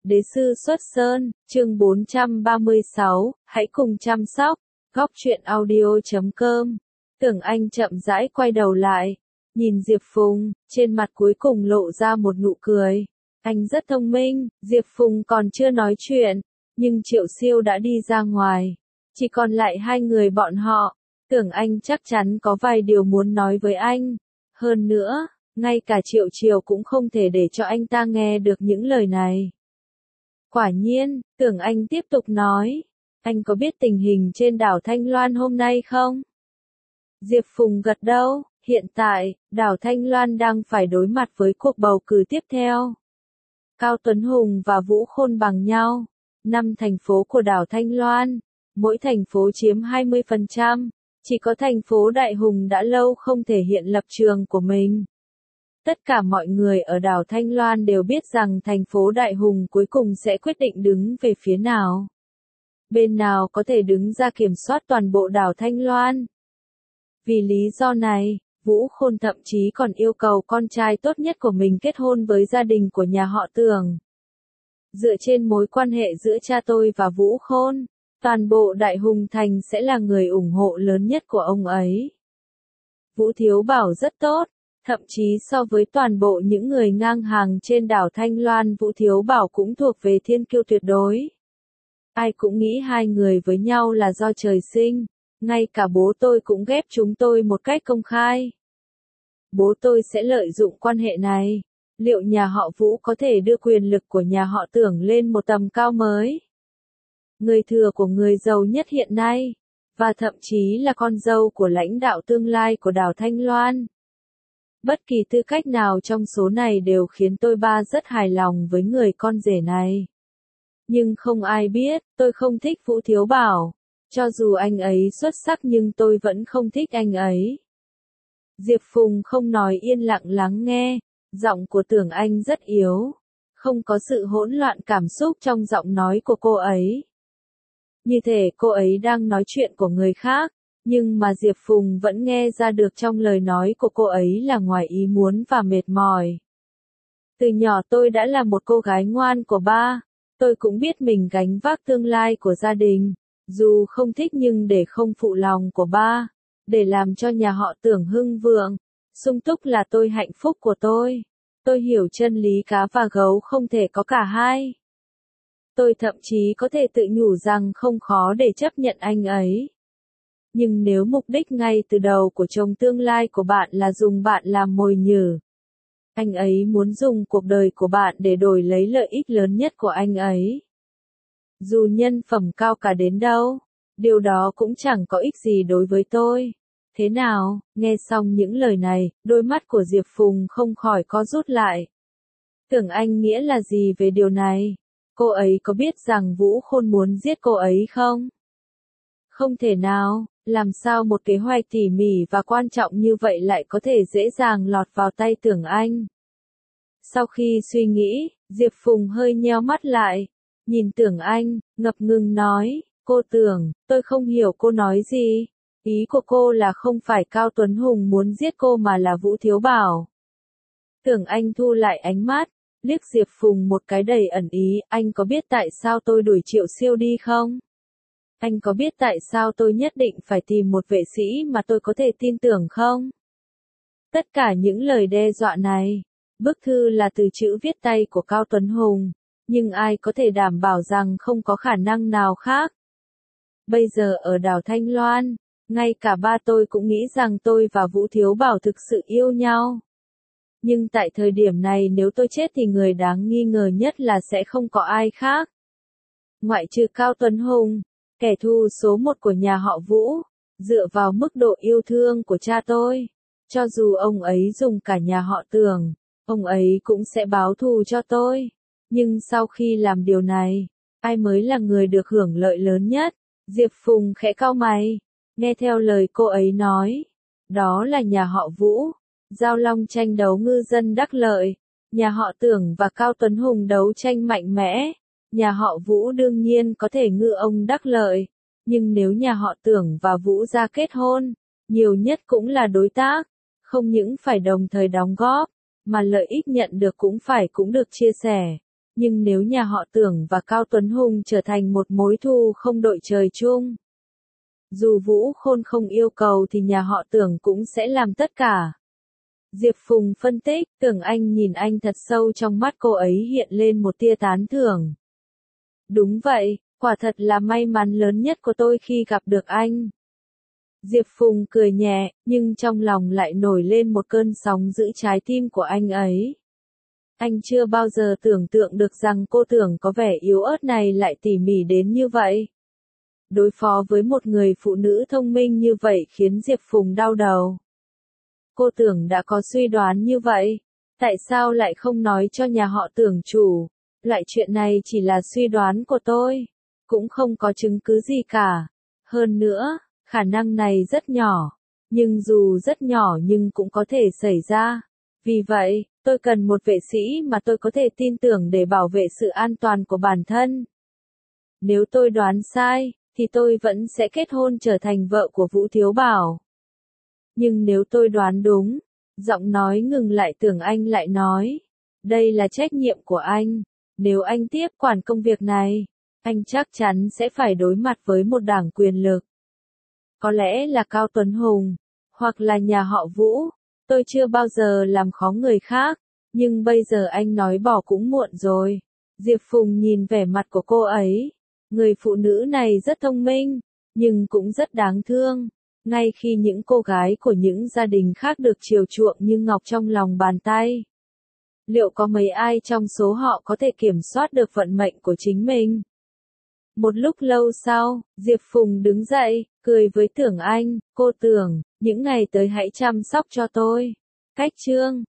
Đế sư xuất sơn, chương 436, hãy cùng chăm sóc. Góc truyện audio.com. Tưởng Anh chậm rãi quay đầu lại, nhìn Diệp Phùng, trên mặt cuối cùng lộ ra một nụ cười. Anh rất thông minh, Diệp Phùng còn chưa nói chuyện, nhưng Triệu Siêu đã đi ra ngoài. Chỉ còn lại hai người bọn họ. Tưởng Anh chắc chắn có vài điều muốn nói với anh. Hơn nữa, ngay cả Triệu Triều cũng không thể để cho anh ta nghe được những lời này. Quả nhiên, Tưởng Anh tiếp tục nói, anh có biết tình hình trên đảo Thanh Loan hôm nay không? Diệp Phùng gật đầu, hiện tại, đảo Thanh Loan đang phải đối mặt với cuộc bầu cử tiếp theo. Cao Tuấn Hùng và Vũ Khôn bằng nhau, 5 thành phố của đảo Thanh Loan, mỗi thành phố chiếm 20%, chỉ có thành phố Đại Hùng đã lâu không thể hiện lập trường của mình. Tất cả mọi người ở đảo Thanh Loan đều biết rằng thành phố Đại Hùng cuối cùng sẽ quyết định đứng về phía nào. Bên nào có thể đứng ra kiểm soát toàn bộ đảo Thanh Loan. Vì lý do này, Vũ Khôn thậm chí còn yêu cầu con trai tốt nhất của mình kết hôn với gia đình của nhà họ Tưởng. Dựa trên mối quan hệ giữa cha tôi và Vũ Khôn, toàn bộ Đại Hùng Thành sẽ là người ủng hộ lớn nhất của ông ấy. Vũ Thiếu Bảo rất tốt. Thậm chí so với toàn bộ những người ngang hàng trên đảo Thanh Loan, Vũ Thiếu Bảo cũng thuộc về thiên kiêu tuyệt đối. Ai cũng nghĩ hai người với nhau là do trời sinh, ngay cả bố tôi cũng ghép chúng tôi một cách công khai. Bố tôi sẽ lợi dụng quan hệ này. Liệu nhà họ Vũ có thể đưa quyền lực của nhà họ Tưởng lên một tầm cao mới? Người thừa của người giàu nhất hiện nay, và thậm chí là con dâu của lãnh đạo tương lai của đảo Thanh Loan. Bất kỳ tư cách nào trong số này đều khiến tôi ba rất hài lòng với người con rể này. Nhưng không ai biết, tôi không thích Vũ Thiếu Bảo. Cho dù anh ấy xuất sắc nhưng tôi vẫn không thích anh ấy. Diệp Phùng không nói, yên lặng lắng nghe. Giọng của Tưởng Anh rất yếu. Không có sự hỗn loạn cảm xúc trong giọng nói của cô ấy. Như thể cô ấy đang nói chuyện của người khác. Nhưng mà Diệp Phùng vẫn nghe ra được trong lời nói của cô ấy là ngoài ý muốn và mệt mỏi. Từ nhỏ tôi đã là một cô gái ngoan của ba. Tôi cũng biết mình gánh vác tương lai của gia đình. Dù không thích nhưng để không phụ lòng của ba. Để làm cho nhà họ Tưởng hưng vượng. Sung túc là tôi hạnh phúc của tôi. Tôi hiểu chân lý cá và gấu không thể có cả hai. Tôi thậm chí có thể tự nhủ rằng không khó để chấp nhận anh ấy. Nhưng nếu mục đích ngay từ đầu của chồng tương lai của bạn là dùng bạn làm mồi nhử, anh ấy muốn dùng cuộc đời của bạn để đổi lấy lợi ích lớn nhất của anh ấy. Dù nhân phẩm cao cả đến đâu, điều đó cũng chẳng có ích gì đối với tôi. Thế nào, nghe xong những lời này, đôi mắt của Diệp Phùng không khỏi co rút lại. Tưởng Anh nghĩa là gì về điều này? Cô ấy có biết rằng Vũ Khôn muốn giết cô ấy không? Không thể nào. Làm sao một kế hoạch tỉ mỉ và quan trọng như vậy lại có thể dễ dàng lọt vào tay Tưởng Anh? Sau khi suy nghĩ, Diệp Phùng hơi nheo mắt lại, nhìn Tưởng Anh, ngập ngừng nói, cô Tưởng, tôi không hiểu cô nói gì. Ý của cô là không phải Cao Tuấn Hùng muốn giết cô mà là Vũ Thiếu Bảo. Tưởng Anh thu lại ánh mắt, liếc Diệp Phùng một cái đầy ẩn ý, anh có biết tại sao tôi đuổi Triệu Siêu đi không? Anh có biết tại sao tôi nhất định phải tìm một vệ sĩ mà tôi có thể tin tưởng không? Tất cả những lời đe dọa này, bức thư là từ chữ viết tay của Cao Tuấn Hùng, nhưng ai có thể đảm bảo rằng không có khả năng nào khác? Bây giờ ở đảo Thanh Loan, ngay cả ba tôi cũng nghĩ rằng tôi và Vũ Thiếu Bảo thực sự yêu nhau. Nhưng tại thời điểm này nếu tôi chết thì người đáng nghi ngờ nhất là sẽ không có ai khác. Ngoại trừ Cao Tuấn Hùng. Kẻ thù số một của nhà họ Vũ, dựa vào mức độ yêu thương của cha tôi. Cho dù ông ấy dùng cả nhà họ Tưởng, ông ấy cũng sẽ báo thù cho tôi. Nhưng sau khi làm điều này, ai mới là người được hưởng lợi lớn nhất? Diệp Phùng khẽ cau mày, nghe theo lời cô ấy nói. Đó là nhà họ Vũ, Giao Long tranh đấu ngư dân đắc lợi. Nhà họ Tưởng và Cao Tuấn Hùng đấu tranh mạnh mẽ. Nhà họ Vũ đương nhiên có thể ngư ông đắc lợi, nhưng nếu nhà họ Tưởng và Vũ gia kết hôn, nhiều nhất cũng là đối tác, không những phải đồng thời đóng góp, mà lợi ích nhận được cũng được chia sẻ. Nhưng nếu nhà họ Tưởng và Cao Tuấn Hùng trở thành một mối thù không đội trời chung, dù Vũ Khôn không yêu cầu thì nhà họ Tưởng cũng sẽ làm tất cả. Diệp Phùng phân tích, Tưởng Anh nhìn anh thật sâu, trong mắt cô ấy hiện lên một tia tán thưởng. Đúng vậy, quả thật là may mắn lớn nhất của tôi khi gặp được anh. Diệp Phùng cười nhẹ, nhưng trong lòng lại nổi lên một cơn sóng giữ trái tim của anh ấy. Anh chưa bao giờ tưởng tượng được rằng cô Tưởng có vẻ yếu ớt này lại tỉ mỉ đến như vậy. Đối phó với một người phụ nữ thông minh như vậy khiến Diệp Phùng đau đầu. Cô Tưởng đã có suy đoán như vậy, tại sao lại không nói cho nhà họ Tưởng chủ? Loại chuyện này chỉ là suy đoán của tôi, cũng không có chứng cứ gì cả. Hơn nữa, khả năng này rất nhỏ, nhưng dù rất nhỏ nhưng cũng có thể xảy ra. Vì vậy, tôi cần một vệ sĩ mà tôi có thể tin tưởng để bảo vệ sự an toàn của bản thân. Nếu tôi đoán sai, thì tôi vẫn sẽ kết hôn trở thành vợ của Vũ Thiếu Bảo. Nhưng nếu tôi đoán đúng, giọng nói ngừng lại, Tưởng Anh lại nói, đây là trách nhiệm của anh. Nếu anh tiếp quản công việc này, anh chắc chắn sẽ phải đối mặt với một đảng quyền lực. Có lẽ là Cao Tuấn Hùng, hoặc là nhà họ Vũ. Tôi chưa bao giờ làm khó người khác, nhưng bây giờ anh nói bỏ cũng muộn rồi. Diệp Phùng nhìn vẻ mặt của cô ấy. Người phụ nữ này rất thông minh, nhưng cũng rất đáng thương. Ngay khi những cô gái của những gia đình khác được chiều chuộng như ngọc trong lòng bàn tay, liệu có mấy ai trong số họ có thể kiểm soát được vận mệnh của chính mình? Một lúc lâu sau, Diệp Phùng đứng dậy, cười với Tưởng Anh, cô Tưởng, những ngày tới hãy chăm sóc cho tôi. Cách chương